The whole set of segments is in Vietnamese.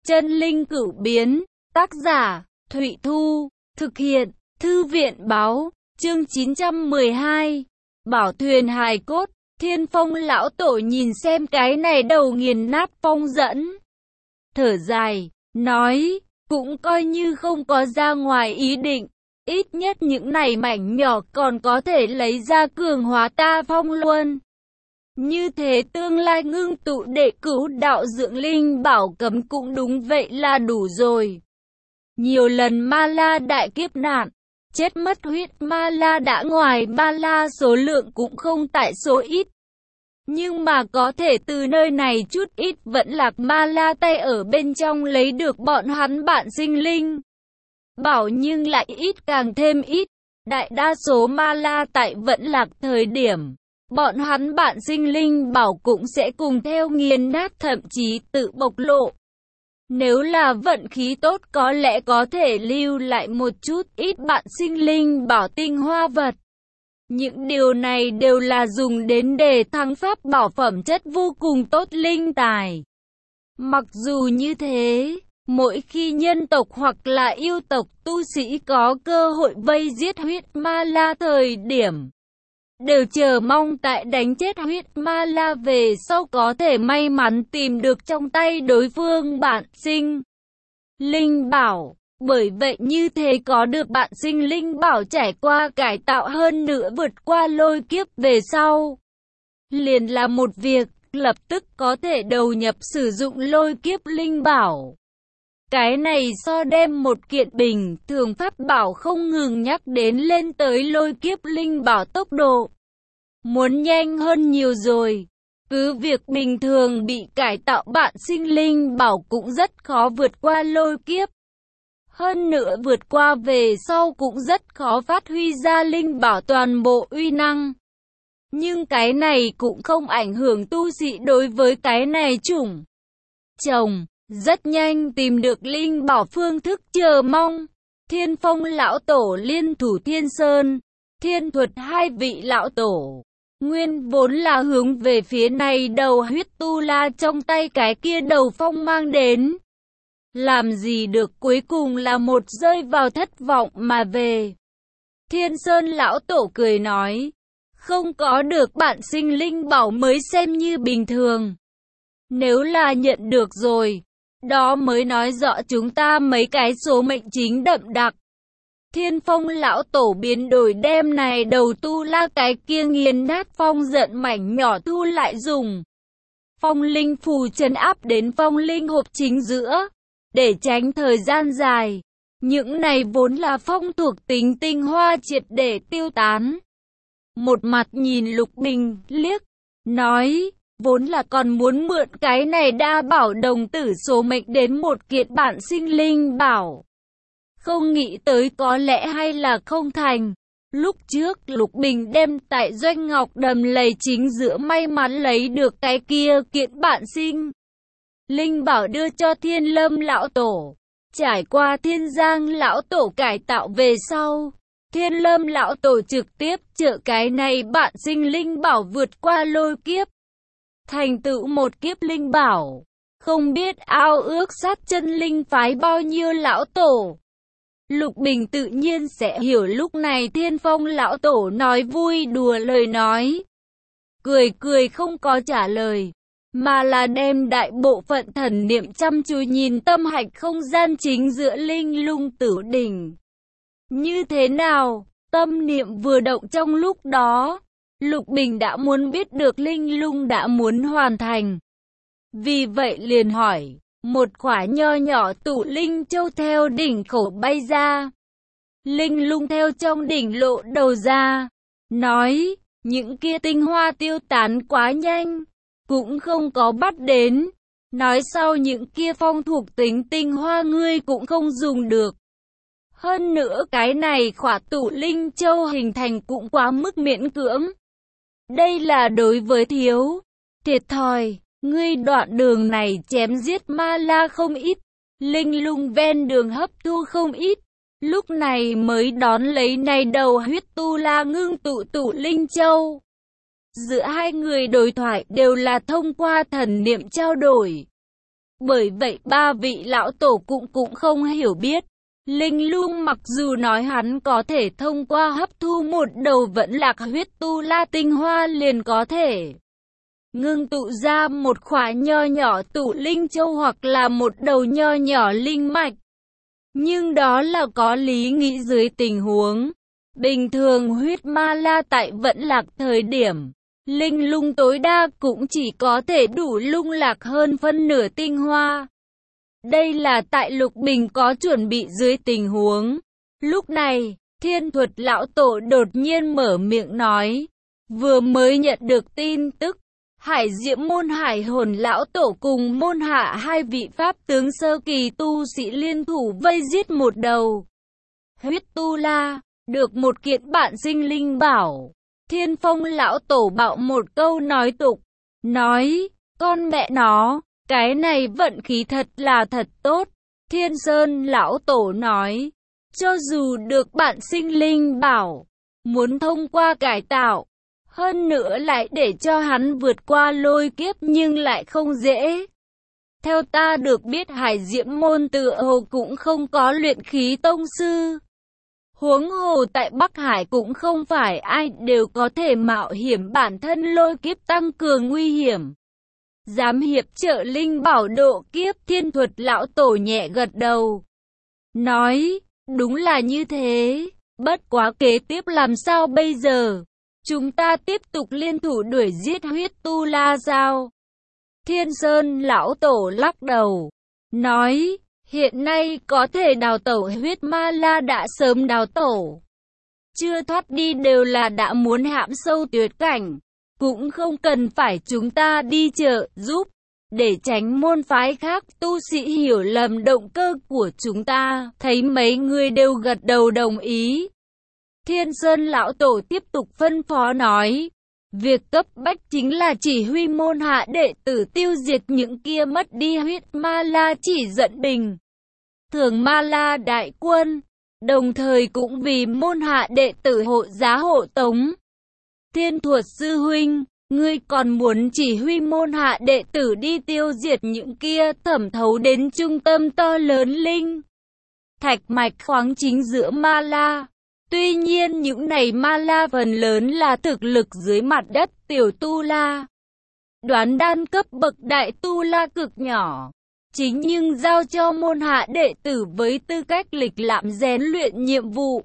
Chân linh cửu biến, tác giả, Thụy Thu, thực hiện, Thư viện báo, chương 912, Bảo thuyền hài cốt. Thiên Phong lão tổ nhìn xem cái này đầu nghiền nát phong dẫn. Thở dài, nói, cũng coi như không có ra ngoài ý định. Ít nhất những này mảnh nhỏ còn có thể lấy ra cường hóa ta phong luân. Như thế tương lai ngưng tụ để cứu đạo dưỡng linh bảo cấm cũng đúng vậy là đủ rồi. Nhiều lần ma la đại kiếp nạn, chết mất huyết ma la đã ngoài ma la số lượng cũng không tại số ít. Nhưng mà có thể từ nơi này chút ít vẫn lạc ma la tay ở bên trong lấy được bọn hắn bạn sinh linh. Bảo nhưng lại ít càng thêm ít. Đại đa số ma la tại vẫn lạc thời điểm, bọn hắn bạn sinh linh bảo cũng sẽ cùng theo nghiền nát thậm chí tự bộc lộ. Nếu là vận khí tốt có lẽ có thể lưu lại một chút ít bạn sinh linh bảo tinh hoa vật. Những điều này đều là dùng đến để thăng pháp bảo phẩm chất vô cùng tốt linh tài. Mặc dù như thế, mỗi khi nhân tộc hoặc là yêu tộc tu sĩ có cơ hội vây giết huyết ma la thời điểm, đều chờ mong tại đánh chết huyết ma la về sau có thể may mắn tìm được trong tay đối phương bạn sinh linh bảo. Bởi vậy như thế có được bạn sinh linh bảo trải qua cải tạo hơn nữa vượt qua lôi kiếp về sau, liền là một việc, lập tức có thể đầu nhập sử dụng lôi kiếp linh bảo. Cái này so đem một kiện bình thường pháp bảo không ngừng nhắc đến lên tới lôi kiếp linh bảo tốc độ muốn nhanh hơn nhiều rồi. Cứ việc bình thường bị cải tạo bạn sinh linh bảo cũng rất khó vượt qua lôi kiếp. Hơn nữa vượt qua về sau cũng rất khó phát huy ra linh bảo toàn bộ uy năng. Nhưng cái này cũng không ảnh hưởng tu sĩ đối với cái này chủng trồng. Rất nhanh tìm được linh bảo phương thức chờ mong. Thiên Phong lão tổ liên thủ Thiên Sơn, Thiên Thuật hai vị lão tổ. Nguyên vốn là hướng về phía này đầu huyết tu la trong tay cái kia đầu phong mang đến. Làm gì được cuối cùng là một rơi vào thất vọng mà về. Thiên Sơn lão tổ cười nói, không có được bạn sinh linh bảo mới xem như bình thường. Nếu là nhận được rồi, đó mới nói rõ chúng ta mấy cái số mệnh chính đậm đặc. Thiên Phong lão tổ biến đổi đem này đầu tu la cái kia nghiền nát phong giận mảnh nhỏ thu lại dùng phong linh phù trấn áp đến phong linh hộp chính giữa. Để tránh thời gian dài, những này vốn là phong thuộc tính tinh hoa triệt để tiêu tán. Một mặt nhìn Lục Bình liếc, nói, vốn là còn muốn mượn cái này đa bảo đồng tử số mệnh đến một kiện bản sinh linh bảo. Không nghĩ tới có lẽ hay là không thành. Lúc trước Lục Bình đem tại Doanh Ngọc Đầm lầy chính giữa may mắn lấy được cái kia kiện bản sinh linh bảo đưa cho Thiên Lâm lão tổ. Trải qua Thiên Giang lão tổ cải tạo về sau, Thiên Lâm lão tổ trực tiếp trợ cái này bạn sinh linh bảo vượt qua lôi kiếp, thành tựu một kiếp linh bảo. Không biết ao ước sát chân linh phái bao nhiêu lão tổ. Lục Bình tự nhiên sẽ hiểu lúc này Thiên Phong lão tổ nói vui đùa lời nói. Cười cười không có trả lời, mà là đem đại bộ phận thần niệm chăm chú nhìn tâm hạch không gian chính giữa linh lung tử đỉnh. Như thế nào? Tâm niệm vừa động trong lúc đó, Lục Bình đã muốn biết được linh lung đã muốn hoàn thành. Vì vậy liền hỏi, một quả nho nhỏ tụ linh châu theo đỉnh khẩu bay ra. Linh lung theo trong đỉnh lộ đầu ra, nói, những kia tinh hoa tiêu tán quá nhanh, cũng không có bắt đến. Nói sau những kia phong thuộc tính tinh hoa ngươi cũng không dùng được. Hơn nữa cái này khỏa tụ linh châu hình thành cũng quá mức miễn cưỡng. Đây là đối với thiếu thiệt thòi. Ngươi đoạn đường này chém giết ma la không ít, linh lung ven đường hấp thu không ít. Lúc này mới đón lấy này đầu huyết tu la ngưng tụ tụ linh châu. Giữa hai người đối thoại đều là thông qua thần niệm trao đổi. Bởi vậy ba vị lão tổ cũng không hiểu biết. Linh Lung mặc dù nói hắn có thể thông qua hấp thu một đầu vẫn lạc huyết tu la tinh hoa liền có thể ngưng tụ ra một khỏa nho nhỏ tụ linh châu hoặc là một đầu nho nhỏ linh mạch. Nhưng đó là có lý nghĩ dưới tình huống bình thường huyết ma la tại vẫn lạc thời điểm. Linh lung tối đa cũng chỉ có thể đủ lung lạc hơn phân nửa tinh hoa. Đây là tại Lục Bình có chuẩn bị dưới tình huống. Lúc này, Thiên Thuật lão tổ đột nhiên mở miệng nói. Vừa mới nhận được tin tức, Hải Diễm môn Hải Hồn lão tổ cùng môn hạ hai vị pháp tướng sơ kỳ tu sĩ liên thủ vây giết một đầu huyết tu la, được một kiện bản sinh linh bảo. Thiên Phong lão tổ bạo một câu nói tục, nói, con mẹ nó, cái này vận khí thật là thật tốt. Thiên Sơn lão tổ nói, cho dù được bản sinh linh bảo, muốn thông qua cải tạo, hơn nữa lại để cho hắn vượt qua lôi kiếp nhưng lại không dễ. Theo ta được biết Hải Diễm môn tựa hồ cũng không có luyện khí tông sư. Huống hồ tại Bắc Hải cũng không phải ai đều có thể mạo hiểm bản thân lôi kiếp tăng cường nguy hiểm. Dám hiệp trợ linh bảo độ kiếp. Thiên Thuật lão tổ nhẹ gật đầu. Nói, đúng là như thế, bất quá kế tiếp làm sao bây giờ? Chúng ta tiếp tục liên thủ đuổi giết huyết tu la sao? Thiên Sơn lão tổ lắc đầu, nói, hiện nay có thể đào tẩu huyết ma la đã sớm đào tẩu. Chưa thoát đi đều là đã muốn hãm sâu tuyệt cảnh. Cũng không cần phải chúng ta đi trợ giúp, để tránh môn phái khác tu sĩ hiểu lầm động cơ của chúng ta. Thấy mấy người đều gật đầu đồng ý. Thiên Sơn lão tổ tiếp tục phân phó nói, việc cấp bách chính là chỉ huy môn hạ đệ tử tiêu diệt những kia mất đi huyết ma la chỉ dẫn bình thường ma la đại quân, đồng thời cũng vì môn hạ đệ tử hộ giá hộ tống. Thiên Thuật sư huynh, ngươi còn muốn chỉ huy môn hạ đệ tử đi tiêu diệt những kia thẩm thấu đến trung tâm to lớn linh thạch mạch khoáng chính giữa ma la. Tuy nhiên những này ma la phần lớn là thực lực dưới mặt đất tiểu tu la. Đoán đan cấp bậc đại tu la cực nhỏ. Chính nhưng giao cho môn hạ đệ tử với tư cách lịch lãm rèn luyện nhiệm vụ.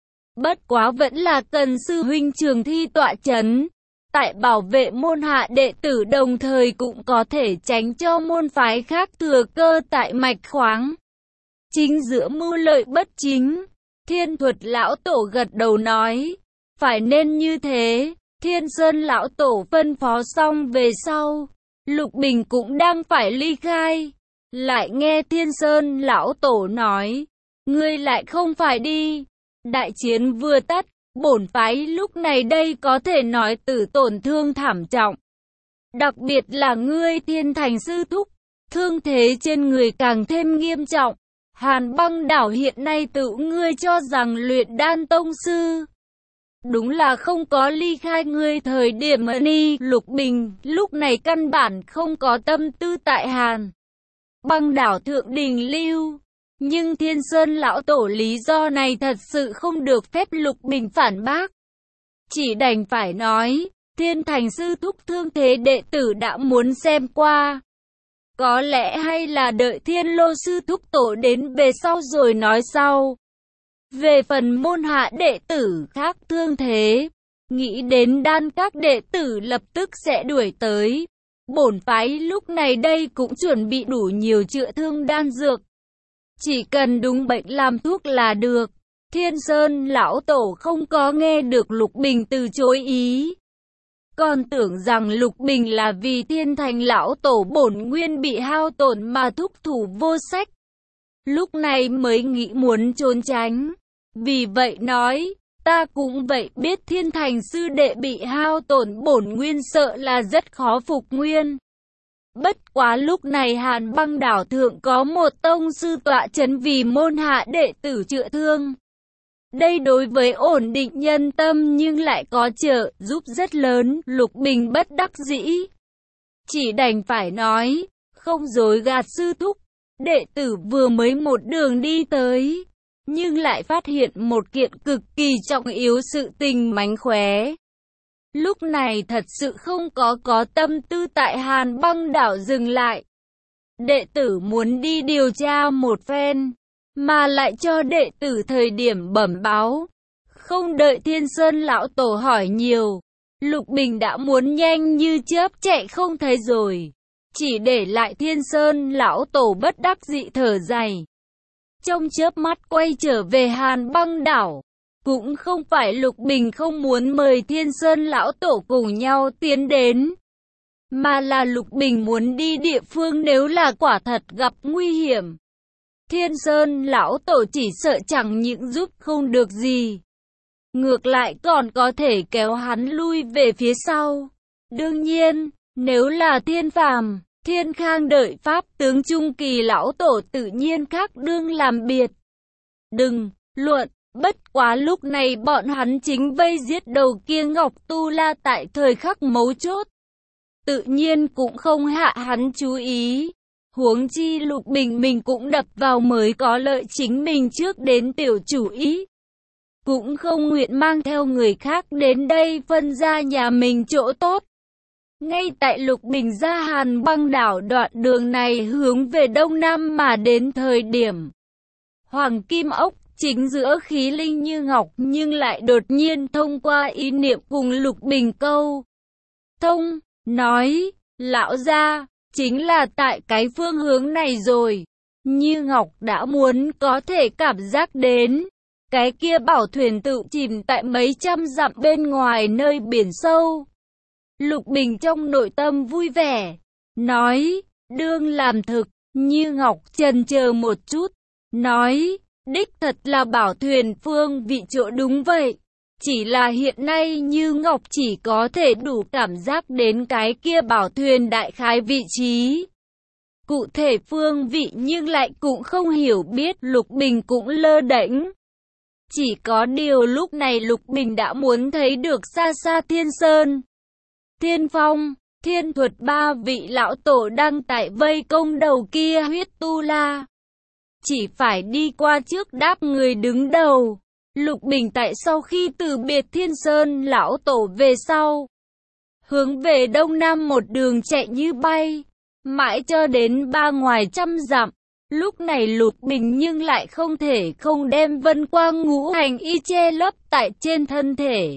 Bất quá vẫn là cần sư huynh trường thi tọa chấn. Tại bảo vệ môn hạ đệ tử đồng thời cũng có thể tránh cho môn phái khác thừa cơ tại mạch khoáng chính giữa mưu lợi bất chính. Thiên Thuật lão tổ gật đầu nói, phải nên như thế. Thiên Sơn lão tổ phân phó xong về sau, Lục Bình cũng đang phải ly khai. Lại nghe Thiên Sơn lão tổ nói, ngươi lại không phải đi. Đại chiến vừa tắt, bổn phái lúc này đây có thể nói tử tổn thương thảm trọng. Đặc biệt là ngươi Thiên Thành sư thúc, thương thế trên người càng thêm nghiêm trọng. Hàn Băng đảo hiện nay tự ngươi cho rằng luyện đan tông sư. Đúng là không có ly khai ngươi thời điểm đi. Lục Bình lúc này căn bản không có tâm tư tại Hàn Băng đảo thượng đình lưu. Nhưng Thiên Sơn lão tổ lý do này thật sự không được phép Lục Bình phản bác. Chỉ đành phải nói, Thiên Thành sư thúc thương thế đệ tử đã muốn xem qua. Có lẽ hay là đợi Thiên Lô sư thúc tổ đến về sau rồi nói sau. Về phần môn hạ đệ tử khác thương thế, nghĩ đến đan các đệ tử lập tức sẽ đuổi tới. Bổn phái lúc này đây cũng chuẩn bị đủ nhiều chữa thương đan dược. Chỉ cần đúng bệnh làm thuốc là được. Thiên Sơn lão tổ không có nghe được Lục Bình từ chối ý. Còn tưởng rằng Lục Bình là vì Thiên Thành lão tổ bổn nguyên bị hao tổn mà thúc thủ vô sách. Lúc này mới nghĩ muốn trốn tránh. Vì vậy nói, ta cũng vậy biết Thiên Thành sư đệ bị hao tổn bổn nguyên sợ là rất khó phục nguyên. Bất quá lúc này Hàn Băng đảo thượng có một tông sư tọa chấn vì môn hạ đệ tử chữa thương. Đây đối với ổn định nhân tâm nhưng lại có trợ giúp rất lớn. Lục Bình bất đắc dĩ, chỉ đành phải nói, không dối gạt sư thúc. Đệ tử vừa mới một đường đi tới, nhưng lại phát hiện một kiện cực kỳ trọng yếu sự tình mánh khóe. Lúc này thật sự không có tâm tư tại Hàn Băng đảo dừng lại. Đệ tử muốn đi điều tra một phen, mà lại cho đệ tử thời điểm bẩm báo. Không đợi Thiên Sơn lão tổ hỏi nhiều, Lục Bình đã muốn nhanh như chớp chạy không thấy rồi. Chỉ để lại Thiên Sơn lão tổ bất đắc dĩ thở dài. Trong chớp mắt quay trở về Hàn Băng đảo. Cũng không phải Lục Bình không muốn mời Thiên Sơn lão tổ cùng nhau tiến đến, mà là Lục Bình muốn đi địa phương nếu là quả thật gặp nguy hiểm. Thiên Sơn lão tổ chỉ sợ chẳng những giúp không được gì, ngược lại còn có thể kéo hắn lui về phía sau. Đương nhiên, nếu là Thiên Phàm, Thiên Khang đợi pháp tướng trung kỳ lão tổ tự nhiên khác đương làm biệt. Đừng luận, bất quá lúc này bọn hắn chính vây giết đầu kia Ngọc Tu La tại thời khắc mấu chốt. Tự nhiên cũng không hạ hắn chú ý. Huống chi Lục Bình mình cũng đập vào mới có lợi chính mình trước đến tiểu chủ ý. Cũng không nguyện mang theo người khác đến đây phân ra nhà mình chỗ tốt. Ngay tại Lục Bình ra Hàn Băng đảo đoạn đường này hướng về đông nam mà đến thời điểm Hoàng Kim Ốc chính giữa khí linh như ngọc nhưng lại đột nhiên thông qua ý niệm cùng Lục Bình câu thông, nói, lão gia, chính là tại cái phương hướng này rồi. Như Ngọc đã muốn có thể cảm giác đến, cái kia bảo thuyền tự chìm tại mấy trăm dặm bên ngoài nơi biển sâu. Lục Bình trong nội tâm vui vẻ, nói, đương làm thực. Như Ngọc chần chờ một chút, nói, đích thật là bảo thuyền phương vị chỗ đúng vậy. Chỉ là hiện nay Như Ngọc chỉ có thể đủ cảm giác đến cái kia bảo thuyền đại khái vị trí. Cụ thể phương vị nhưng lại cũng không hiểu biết. Lục Bình cũng lơ đễnh. Chỉ có điều lúc này Lục Bình đã muốn thấy được xa xa Thiên Sơn, Thiên Phong, Thiên Thuật ba vị lão tổ đang tại vây công đầu kia huyết tu la. Chỉ phải đi qua trước đáp người đứng đầu. Lục Bình tại sau khi từ biệt Thiên Sơn lão tổ về sau, hướng về đông nam một đường chạy như bay, mãi cho đến ngoài trăm dặm. Lúc này Lục Bình nhưng lại không thể không đem vân quang ngũ hành y che lấp tại trên thân thể.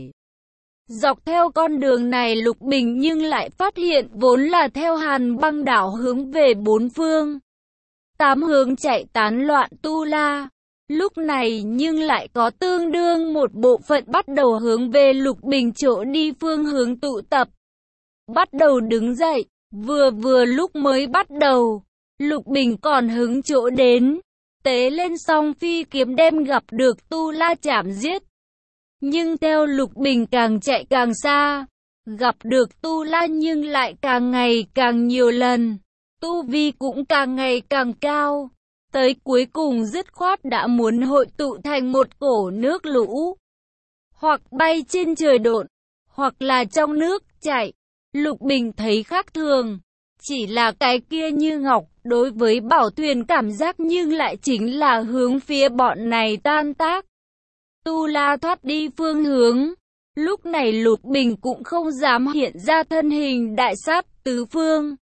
Dọc theo con đường này Lục Bình nhưng lại phát hiện vốn là theo Hàn Băng đảo hướng về bốn phương tám hướng chạy tán loạn tu la. Lúc này nhưng lại có tương đương một bộ phận bắt đầu hướng về Lục Bình chỗ đi phương hướng tụ tập. Bắt đầu đứng dậy, vừa lúc mới bắt đầu, Lục Bình còn hứng chỗ đến, tế lên song phi kiếm đem gặp được tu la chảm giết. Nhưng theo Lục Bình càng chạy càng xa, gặp được tu la nhưng lại càng ngày càng nhiều lần, tu vi cũng càng ngày càng cao. Tới cuối cùng dứt khoát đã muốn hội tụ thành một cổ nước lũ, hoặc bay trên trời độn, hoặc là trong nước chảy. Lục Bình thấy khác thường, chỉ là cái kia Như Ngọc đối với bảo thuyền cảm giác nhưng lại chính là hướng phía bọn này tan tác. Tu la thoát đi phương hướng, lúc này Lục Bình cũng không dám hiện ra thân hình đại sát tứ phương.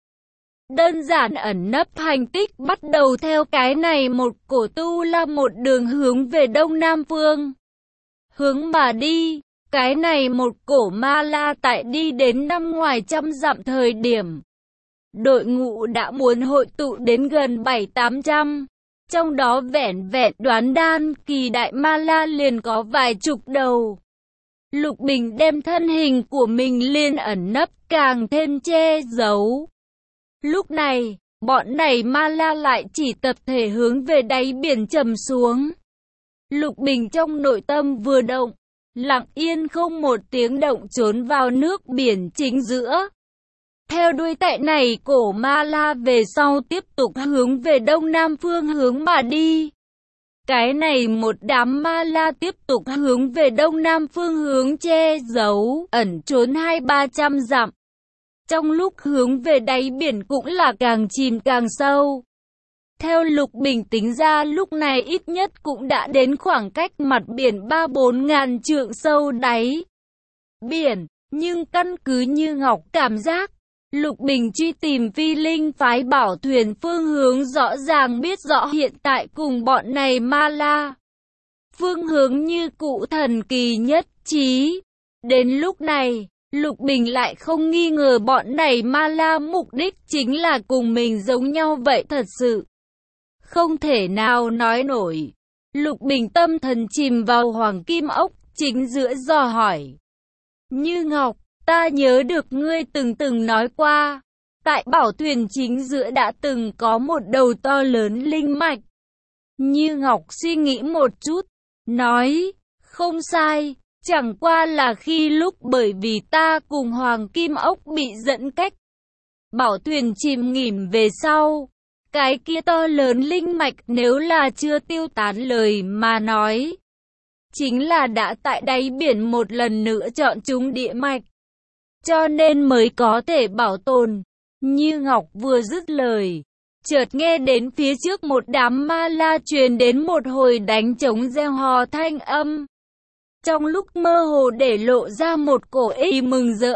Đơn giản ẩn nấp hành tích bắt đầu theo cái này một cổ tu la một đường hướng về đông nam phương. Hướng mà đi, cái này một cổ ma la tại đi đến ngoài trăm dặm thời điểm. Đội ngũ đã muốn hội tụ đến gần 700-800. Trong đó vẻn vẹn đoán đan kỳ đại ma la liền có vài chục đầu. Lục Bình đem thân hình của mình liên ẩn nấp càng thêm che giấu. Lúc này, bọn này ma la lại chỉ tập thể hướng về đáy biển trầm xuống. Lục Bình trong nội tâm vừa động, lặng yên không một tiếng động trốn vào nước biển chính giữa. Theo đuôi tại này cổ ma la về sau tiếp tục hướng về đông nam phương hướng mà đi. Cái này một đám ma la tiếp tục hướng về đông nam phương hướng che giấu, ẩn trốn 200-300 dặm. Trong lúc hướng về đáy biển cũng là càng chìm càng sâu. Theo Lục Bình tính ra lúc này ít nhất cũng đã đến khoảng cách mặt biển 3-4 ngàn trượng sâu đáy biển. Nhưng căn cứ Như Ngọc cảm giác, Lục Bình truy tìm Phi Linh phái bảo thuyền phương hướng rõ ràng biết rõ hiện tại cùng bọn này ma la. Phương hướng như cũ thần kỳ nhất trí. Đến lúc này, Lục Bình lại không nghi ngờ bọn này ma la mục đích chính là cùng mình giống nhau vậy thật sự. Không thể nào nói nổi. Lục Bình tâm thần chìm vào hoàng kim ốc chính giữa dò hỏi. Như Ngọc, ta nhớ được ngươi từng nói qua, tại bảo thuyền chính giữa đã từng có một đầu to lớn linh mạch. Như Ngọc suy nghĩ một chút, nói, không sai, chẳng qua là khi lúc bởi vì ta cùng hoàng kim ốc bị dẫn cách. Bảo thuyền chìm nghỉm về sau, cái kia to lớn linh mạch nếu là chưa tiêu tán lời mà nói, chính là đã tại đáy biển một lần nữa chọn chúng địa mạch, cho nên mới có thể bảo tồn. Như Ngọc vừa dứt lời, chợt nghe đến phía trước một đám ma la truyền đến một hồi đánh trống reo hò thanh âm. Trong lúc mơ hồ để lộ ra một cổ ý mừng rỡ.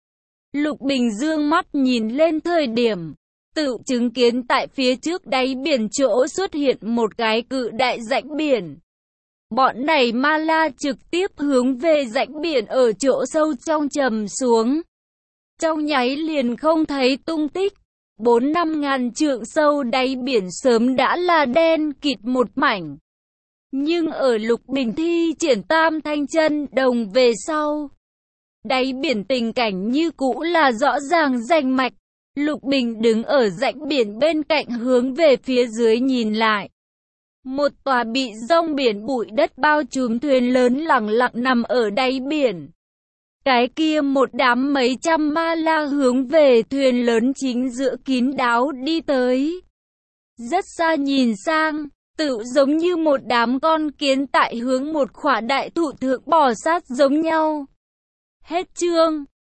Lục Bình dương mắt nhìn lên thời điểm, tự chứng kiến tại phía trước đáy biển chỗ xuất hiện một cái cự đại rãnh biển. Bọn này ma la trực tiếp hướng về rãnh biển ở chỗ sâu trong trầm xuống. Trong nháy liền không thấy tung tích. 4-5 ngàn trượng sâu đáy biển sớm đã là đen kịt một mảnh. Nhưng ở Lục Bình thi triển tam thanh chân đồng về sau, đáy biển tình cảnh như cũ là rõ ràng rành mạch. Lục Bình đứng ở rãnh biển bên cạnh hướng về phía dưới nhìn lại. Một tòa bị giông biển bụi đất bao trùm thuyền lớn lặng lặng nằm ở đáy biển. Cái kia một đám mấy trăm ma la hướng về thuyền lớn chính giữa kín đáo đi tới. Rất xa nhìn sang, tự giống như một đám con kiến tại hướng một khỏa đại thụ thượng bò sát giống nhau. Hết chương.